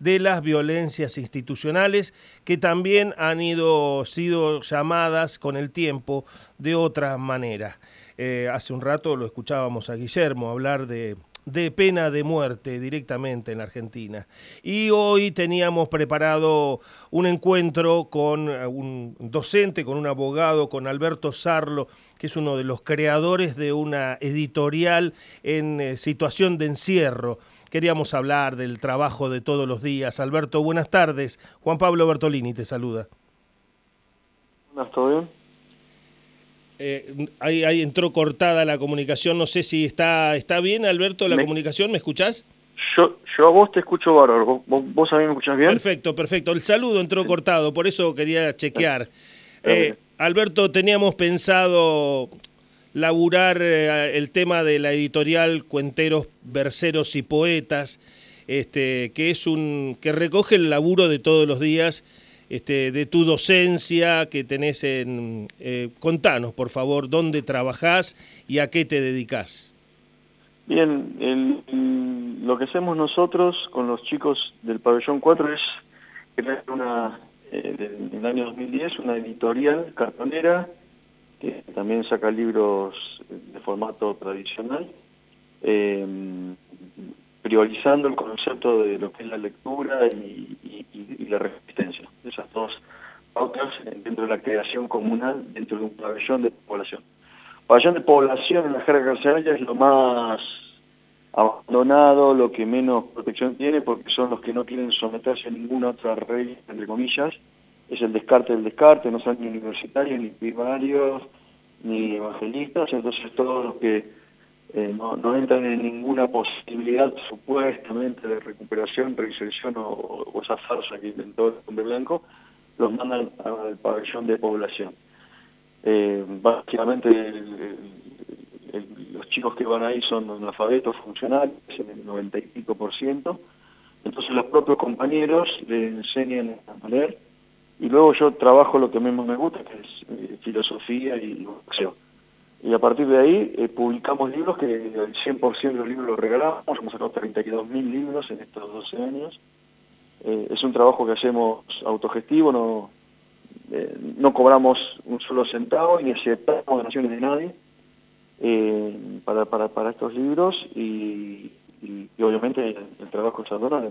de las violencias institucionales que también han sido llamadas con el tiempo de otra manera. Hace un rato lo escuchábamos a Guillermo hablar de pena de muerte directamente en la Argentina. Y hoy teníamos preparado un encuentro con un docente, con un abogado, con Alberto Sarlo, que es uno de los creadores de una editorial en situación de encierro. Queríamos hablar del trabajo de todos los días. Alberto, buenas tardes. Juan Pablo Bertolini te saluda. Buenas, ¿todo bien? Ahí entró cortada la comunicación, no sé si está bien, Alberto, la comunicación, ¿me escuchás? Yo a vos te escucho bárbaro, ¿vos a mí me escuchás bien? Perfecto, el saludo entró cortado, por eso quería chequear. Bien. Alberto, teníamos pensado laburar el tema de la editorial Cuenteros, Verseros y Poetas, que recoge el laburo de todos los días, de tu docencia que tenés en... contanos, por favor, dónde trabajás y a qué te dedicás. Bien, lo que hacemos nosotros con los chicos del Pabellón 4 es crear en el año 2010 una editorial cartonera que también saca libros de formato tradicional, priorizando el concepto de lo que es la lectura y la resistencia. Esas dos pautas dentro de la creación comunal dentro de un pabellón de población. Pabellón de población en la jerga carcelaria es lo más abandonado, lo que menos protección tiene, porque son los que no quieren someterse a ninguna otra regla, entre comillas. Es el descarte del descarte, no son ni universitarios, ni primarios, ni evangelistas, entonces todos los que no entran en ninguna posibilidad supuestamente de recuperación, reinserción o esa farsa que inventó el hombre blanco, los mandan al pabellón de población. Básicamente los chicos que van ahí son analfabetos funcionales, el 90 y pico%, entonces los propios compañeros les enseñan a leer, y luego yo trabajo lo que mismo me gusta, que es filosofía y boxeo. Y a partir de ahí publicamos libros que el 100% de los libros los regalamos, hemos sacado 32.000 libros en estos 12 años. Es un trabajo que hacemos autogestivo, no cobramos un solo centavo ni aceptamos donaciones de nadie para estos libros y obviamente el trabajo es adorable.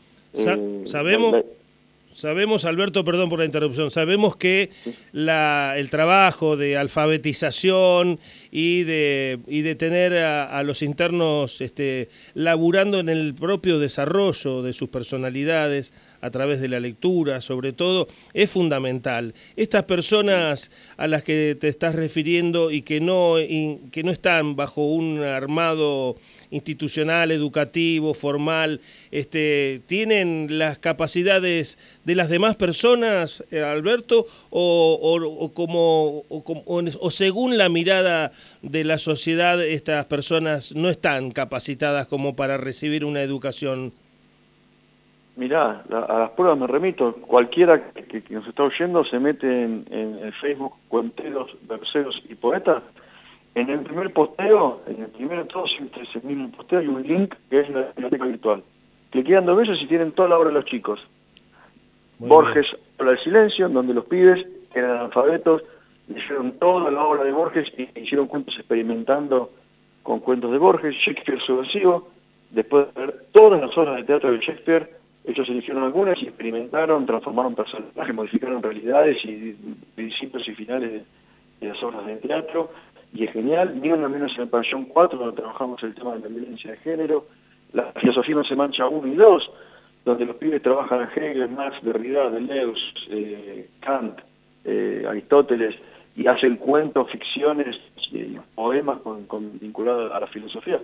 Sabemos, Alberto, perdón por la interrupción, sabemos que el trabajo de alfabetización y de tener a los internos laburando en el propio desarrollo de sus personalidades a través de la lectura, sobre todo, es fundamental. Estas personas a las que te estás refiriendo y que no están bajo un armado institucional, educativo, formal, ¿tienen las capacidades de las demás personas, Alberto, o según la mirada de la sociedad estas personas no están capacitadas como para recibir una educación? Mirá, a las pruebas me remito. Cualquiera que nos está oyendo se mete en el Facebook Cuenteros, Verseros y Poetas. En el primer posteo, en el primero de todos, entre ese mismo posteo hay un link que es la biblioteca virtual. Cliquean 2 veces y tienen toda la obra de los chicos. Muy Borges habla del silencio, donde los pibes eran analfabetos, leyeron toda la obra de Borges y hicieron cuentos experimentando con cuentos de Borges. Shakespeare subversivo, después de ver todas las obras de teatro de Shakespeare, ellos eligieron algunas y experimentaron, transformaron personajes, modificaron realidades y principios y finales de las obras de teatro. Y es genial, ni una menos en el pabellón 4, donde trabajamos el tema de la violencia de género, la filosofía no se mancha 1 y 2, donde los pibes trabajan a Hegel, Marx, Derrida, Deleuze, Kant, Aristóteles, y hacen cuentos, ficciones, poemas vinculados a la filosofía.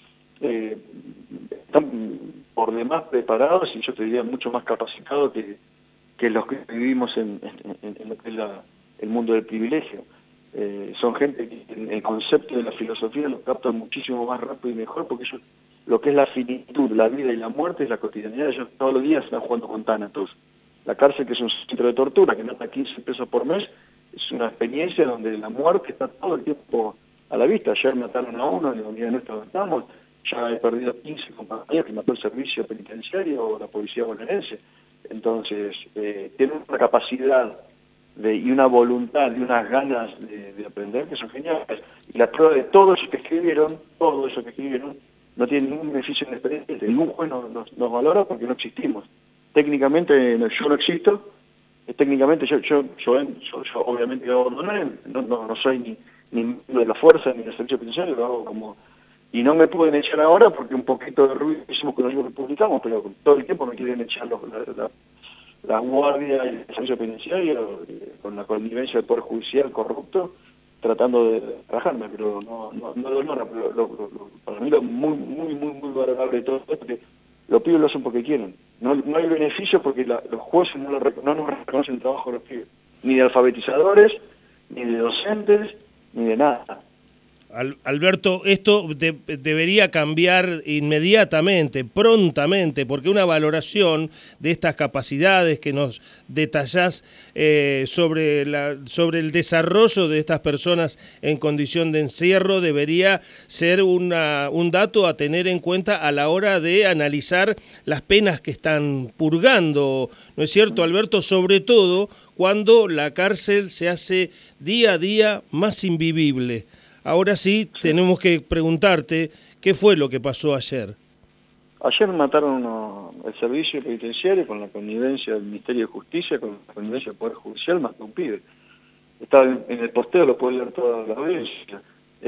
Están por demás preparados y yo te diría mucho más capacitados que los que vivimos en lo que es el mundo del privilegio. Son gente que el concepto de la filosofía lo captan muchísimo más rápido y mejor, porque ellos, lo que es la finitud, la vida y la muerte es la cotidianidad. Ellos todos los días están jugando con tánatos. La cárcel, que es un centro de tortura que mata 15 pesos por mes, es una experiencia donde la muerte está todo el tiempo a la vista. Ayer mataron a uno en la unidad nuestra donde estamos ya he perdido 15 compañeros que mató el servicio penitenciario o la policía bonaerense. Entonces, tienen una capacidad y una voluntad y unas ganas de aprender que son geniales. Y la prueba de todo eso que escribieron, no tiene ningún beneficio en el expediente. Ningún juez nos valora porque no existimos. Técnicamente yo no existo. Técnicamente yo obviamente lo abandoné, no soy ni de la fuerza ni del servicio penitenciario, lo hago como... Y no me pueden echar ahora porque un poquito de ruido hicimos con algo que publicamos, pero todo el tiempo me quieren echar la guardia y el servicio penitenciario con la connivencia del Poder Judicial corrupto, tratando de trabajarme, pero no lo honra. Para mí lo muy valorable de todo esto es que los pibes lo hacen porque quieren. No hay beneficio porque los jueces no nos reconocen el trabajo de los pibes, ni de alfabetizadores, ni de docentes, ni de nada. Alberto, esto debería cambiar inmediatamente, prontamente, porque una valoración de estas capacidades que nos detallás sobre el desarrollo de estas personas en condición de encierro debería ser un dato a tener en cuenta a la hora de analizar las penas que están purgando, ¿no es cierto, Alberto? Sobre todo cuando la cárcel se hace día a día más invivible. Ahora sí, tenemos que preguntarte, ¿qué fue lo que pasó ayer? Ayer mataron el servicio penitenciario con la connivencia del Ministerio de Justicia, con la connivencia del Poder Judicial, mató a un pibe. Estaba en el posteo, lo puede leer toda la audiencia.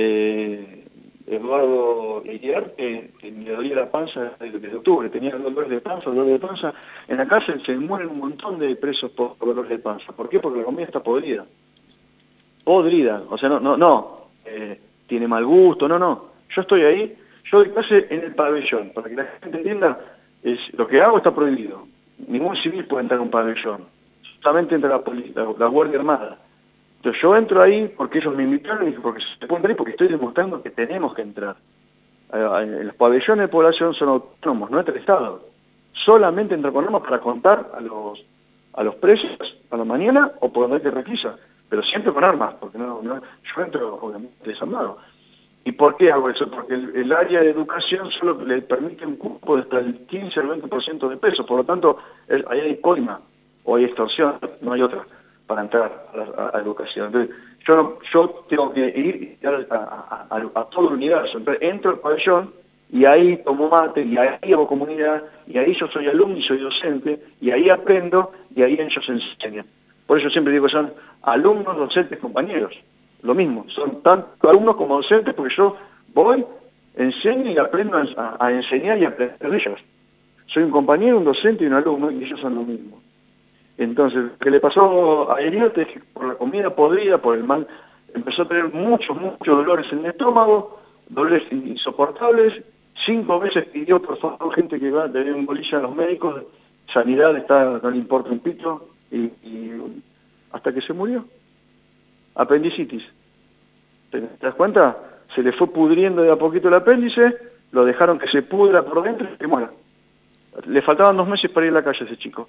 Eduardo Iriarte, que me dolía la panza desde octubre, tenía dolores de panza. En la cárcel se mueren un montón de presos por dolores de panza. ¿Por qué? Porque la comida está podrida. Podrida, o sea, tiene mal gusto, yo estoy ahí, yo doy clase en el pabellón, para que la gente entienda, lo que hago está prohibido, ningún civil puede entrar a un pabellón, solamente entra la Guardia Armada. Entonces yo entro ahí porque ellos me invitaron y dije, porque se puede entrar ahí porque estoy demostrando que tenemos que entrar. Los pabellones de población son autónomos, no es el Estado, solamente entro con normas para contar a los presos a la mañana o por donde hay que requisa, pero siempre con armas, porque yo entro obviamente desarmado. ¿Y por qué hago eso? Porque el área de educación solo le permite un cupo de hasta el 15 al 20% de peso, por lo tanto ahí hay coima o hay extorsión, no hay otra para entrar a educación. Entonces yo tengo que ir a todo el universo. Entonces entro al pabellón y ahí tomo mate, y ahí hago comunidad, y ahí yo soy alumno y soy docente, y ahí aprendo, y ahí ellos enseñan. Por eso siempre digo que son alumnos, docentes, compañeros. Lo mismo, son tanto alumnos como docentes, porque yo voy, enseño y aprendo a enseñar y a aprender de ellos. Soy un compañero, un docente y un alumno, y ellos son lo mismo. Entonces, lo que le pasó a Eliote es que por la comida podrida, por el mal, empezó a tener muchos dolores en el estómago, dolores insoportables. 5 veces pidió, por favor, gente que va a tener un bolilla a los médicos, sanidad no le importa un pito, y hasta que se murió. Apendicitis. ¿Te das cuenta? Se le fue pudriendo de a poquito el apéndice, lo dejaron que se pudra por dentro y que muera. Le faltaban 2 meses para ir a la calle a ese chico.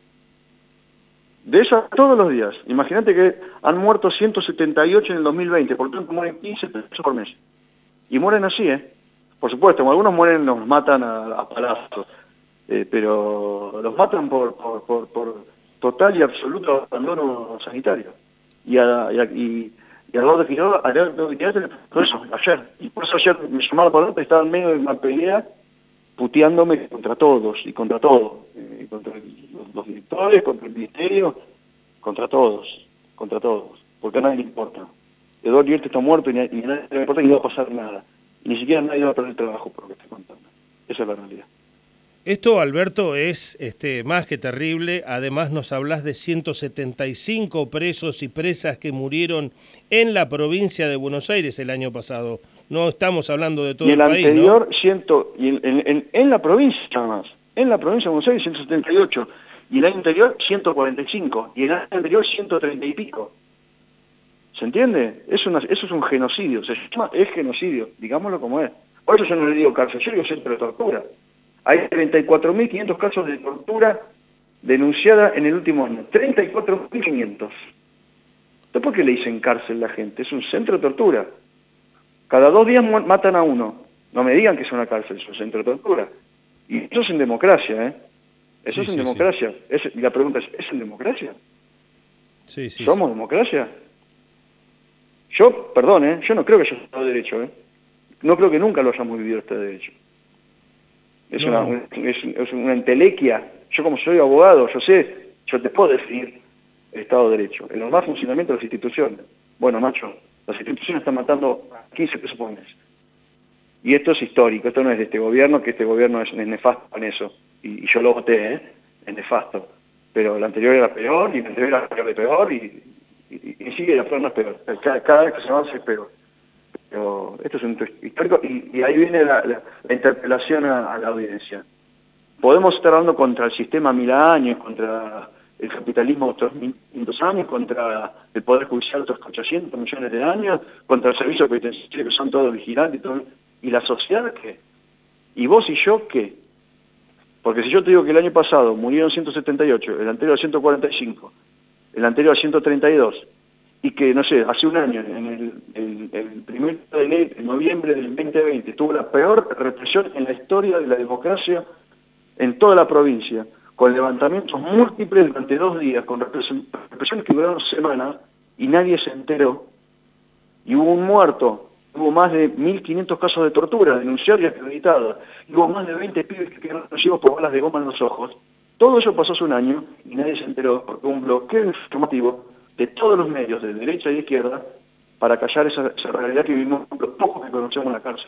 De eso todos los días. Imagínate que han muerto 178 en el 2020, por lo tanto mueren 15 personas por mes. Y mueren así, Por supuesto, algunos mueren, los matan a palazos, pero los matan por total y absoluto abandono sanitario. Y a Eduardo Iriarte por eso, ayer. Y por eso ayer me llamaron por otro, estaba en medio de una pelea puteándome contra todos y contra todo. Contra los directores, contra el ministerio, contra todos. Porque a nadie le importa. Eduardo Iriarte está muerto y a nadie le importa y no va a pasar nada. Ni siquiera nadie va a perder el trabajo por lo que estoy contando. Esa es la realidad. Esto, Alberto, es más que terrible. Además nos hablas de 175 presos y presas que murieron en la provincia de Buenos Aires el año pasado. No estamos hablando de todo el país, anterior, ¿no? En la provincia nada más. En la provincia de Buenos Aires 178. Y el año anterior 145. Y el año anterior 130 y pico. ¿Se entiende? Eso es un genocidio. Es genocidio. Digámoslo como es. Por eso yo no le digo cárcel, yo digo centro de tortura. Hay 34.500 casos de tortura denunciada en el último año. 34.500. Entonces, ¿por qué le dicen cárcel a la gente? Es un centro de tortura. Cada 2 días matan a uno. No me digan que es una cárcel, es un centro de tortura. Y eso es en democracia, ¿eh? Eso Sí, es en sí, democracia. Y la pregunta ¿es en democracia? sí, sí, ¿Somos democracia? Yo, perdón, yo no creo que haya Estado de Derecho, no creo que nunca lo hayamos vivido este derecho. Es, no. es una entelequia. Yo como soy abogado, yo te puedo definir el Estado de Derecho. El normal funcionamiento de las instituciones. Bueno, macho, las instituciones están matando a 15 pesos por mes. Y esto es histórico, esto no es de este gobierno, que este gobierno es nefasto en eso. Y yo lo voté, es nefasto. Pero la anterior era peor, y la anterior era peor de peor, y sigue la peor no es peor. Cada vez que se avanza es peor. Pero esto es un hecho histórico, y ahí viene la interpelación a la audiencia. Podemos estar hablando contra el sistema 1000 años, contra el capitalismo otros 1500 años, contra el Poder Judicial otros 800 millones de años, contra el servicio penitenciario que son todos vigilantes y todo. ¿Y la sociedad qué? ¿Y vos y yo qué? Porque si yo te digo que el año pasado murieron 178, el anterior 145, el anterior 132, y que, no sé, hace un año, en el 1 de noviembre del 2020, tuvo la peor represión en la historia de la democracia en toda la provincia, con levantamientos múltiples durante 2 días, con represiones que duraron semanas, y nadie se enteró, y hubo un muerto, hubo más de 1.500 casos de tortura denunciados y acreditados, y hubo más de 20 pibes que quedaron ciegos por balas de goma en los ojos. Todo eso pasó hace un año y nadie se enteró, porque hubo un bloqueo informativo de todos los medios, de derecha y de izquierda, para callar esa realidad que vivimos los pocos que conocemos en la cárcel.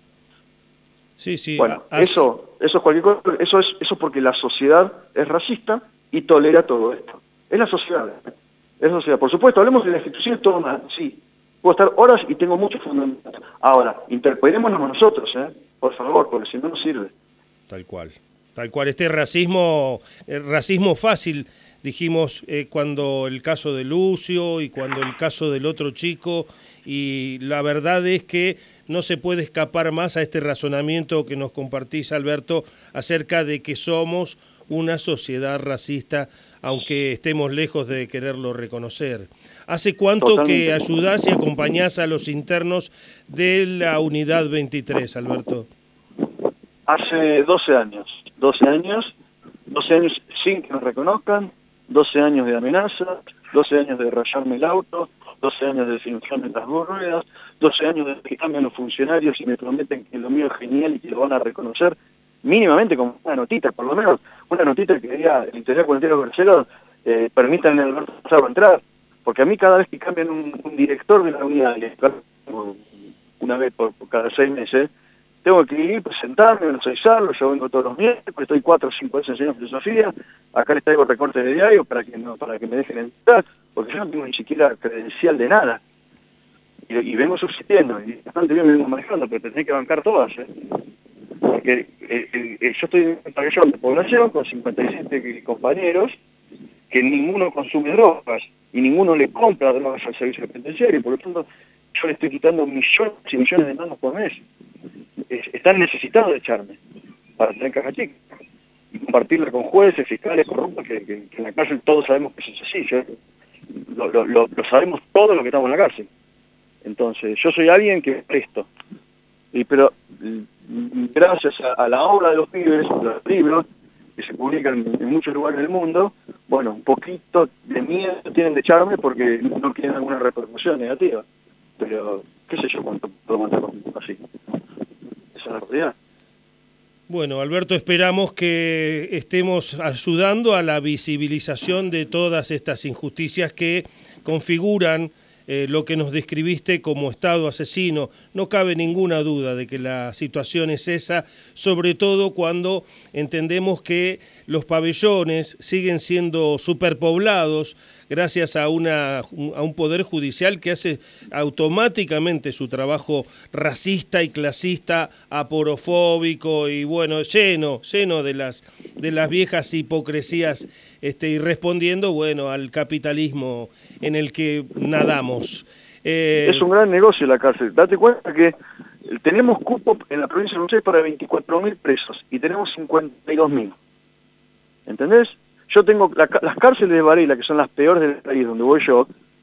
Sí, sí. Bueno, eso es cualquier cosa, eso es porque la sociedad es racista y tolera todo esto. Es la sociedad. Es la sociedad. Por supuesto, hablemos de las instituciones, todo mal, sí. Puedo estar horas y tengo mucho fundamento. Ahora, interpelémonos nosotros, por favor, porque si no, no sirve. Tal cual. Tal cual. Este racismo fácil, dijimos, cuando el caso de Lucio y cuando el caso del otro chico, y la verdad es que no se puede escapar más a este razonamiento que nos compartís, Alberto, acerca de que somos una sociedad racista, aunque estemos lejos de quererlo reconocer. ¿Hace cuánto Totalmente. que ayudás y acompañás a los internos de la Unidad 23, Alberto? Hace 12 años. 12 años sin que nos reconozcan, 12 años de amenaza, 12 años de rayarme el auto, 12 años de desinflarme las ruedas, 12 años de que cambian los funcionarios y me prometen que lo mío es genial y que lo van a reconocer mínimamente como una notita, por lo menos una notita que diga el interior cuarentero tercero, permitan al Alberto Pizarro entrar, porque a mí cada vez que cambian un director de la unidad, una vez por cada 6 meses, tengo que ir, presentarme, analizarlo, yo vengo todos los miércoles, estoy 4 o 5 veces enseñando filosofía, acá les traigo recortes de diario para que me dejen entrar, porque yo no tengo ni siquiera credencial de nada. Y vengo subsistiendo, y bastante bien me vengo manejando, pero tendré que bancar todas, Porque yo estoy en un pabellón de población con 57 compañeros, que ninguno consume drogas, y ninguno le compra drogas al servicio penitenciario, por lo tanto yo le estoy quitando millones y millones de manos por mes. Están necesitados de echarme para tener caja chica y compartirla con jueces, fiscales, corruptos, que en la cárcel todos sabemos que eso es así, lo sabemos todos los que estamos en la cárcel. Entonces, yo soy alguien que presto, pero gracias a la obra de los pibes, los libros que se publican en muchos lugares del mundo, bueno, un poquito de miedo tienen de echarme porque no quieren alguna repercusión negativa, pero qué sé yo cuánto puedo matar así. Esa es la realidad. Bueno, Alberto, esperamos que estemos ayudando a la visibilización de todas estas injusticias que configuran lo que nos describiste como Estado asesino. No cabe ninguna duda de que la situación es esa, sobre todo cuando entendemos que los pabellones siguen siendo superpoblados gracias a un poder judicial que hace automáticamente su trabajo racista y clasista, aporofóbico y bueno, lleno de las viejas hipocresías y respondiendo bueno al capitalismo en el que nadamos. Es un gran negocio la cárcel. Date cuenta que tenemos cupo en la provincia de Buenos Aires para 24.000 presos y tenemos 52.000. ¿Entendés? Yo tengo las cárceles de Varela, que son las peores del país, donde voy yo,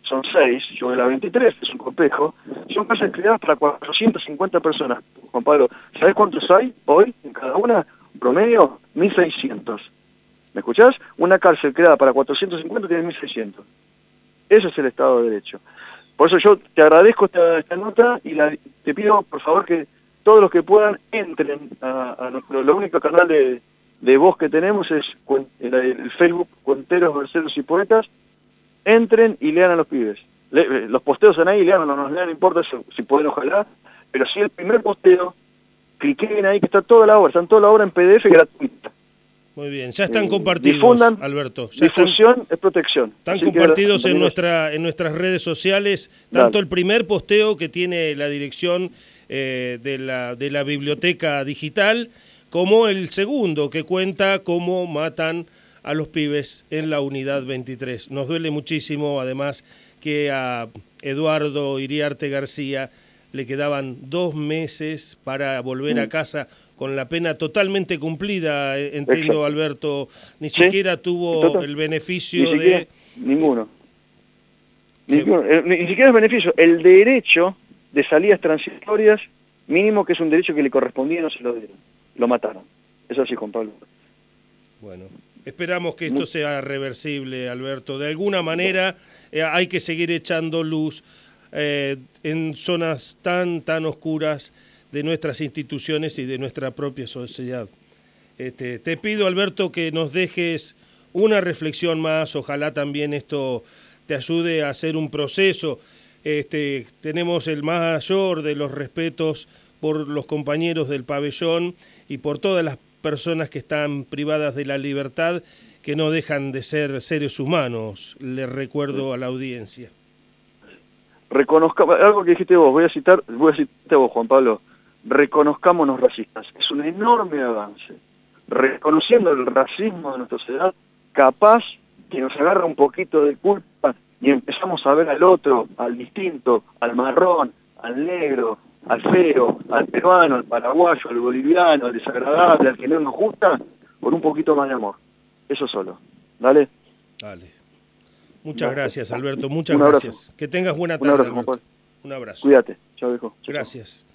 son 6, yo de la 23, que es un complejo, son casas creadas para 450 personas. Juan Pablo, ¿sabés cuántos hay hoy en cada una? Promedio, 1.600. ¿Me escuchás? Una cárcel creada para 450 tiene 1.600. Eso es el Estado de Derecho. Por eso yo te agradezco esta nota y te pido, por favor, que todos los que puedan entren a nuestro, lo único canal de voz que tenemos es el Facebook Cuenteros, Verseros y Poetas. Entren y lean a los pibes. Los posteos en ahí, lean, no nos lean, no importa si pueden, ojalá, pero si el primer posteo, cliquen ahí que está toda la obra, están toda la obra en PDF gratuita. Muy bien, ya están compartidos, difundan, Alberto. Ya difusión es protección. Están compartidos en nuestras redes sociales, tanto el primer posteo que tiene la dirección de la biblioteca digital, como el segundo que cuenta cómo matan a los pibes en la unidad 23. Nos duele muchísimo, además, que a Eduardo Iriarte García le quedaban 2 meses para volver a casa con la pena totalmente cumplida, entiendo. Exacto. Alberto, ni siquiera tuvo el beneficio de... Ninguno. Ni siquiera el beneficio. El derecho de salidas transitorias, mínimo, que es un derecho que le correspondía, no se lo dieron. Lo mataron. Eso sí, Juan Pablo. Bueno, esperamos que esto sea reversible, Alberto. De alguna manera hay que seguir echando luz en zonas tan oscuras de nuestras instituciones y de nuestra propia sociedad. Te pido, Alberto, que nos dejes una reflexión más. Ojalá también esto te ayude a hacer un proceso. Tenemos el mayor de los respetos por los compañeros del pabellón y por todas las personas que están privadas de la libertad, que no dejan de ser seres humanos, les recuerdo a la audiencia. Reconozcamos, algo que dijiste vos, voy a citarte vos, Juan Pablo, reconozcámonos racistas. Es un enorme avance. Reconociendo el racismo de nuestra sociedad, capaz que nos agarra un poquito de culpa y empezamos a ver al otro, al distinto, al marrón, al negro, al feo, al peruano, al paraguayo, al boliviano, al desagradable, al que no nos gusta, con un poquito más de amor. Eso solo. ¿Dale? Dale. Muchas gracias, Alberto. Muchas gracias. Que tengas buena tarde, Alberto. Un abrazo. Cuídate. Chao, viejo. Gracias.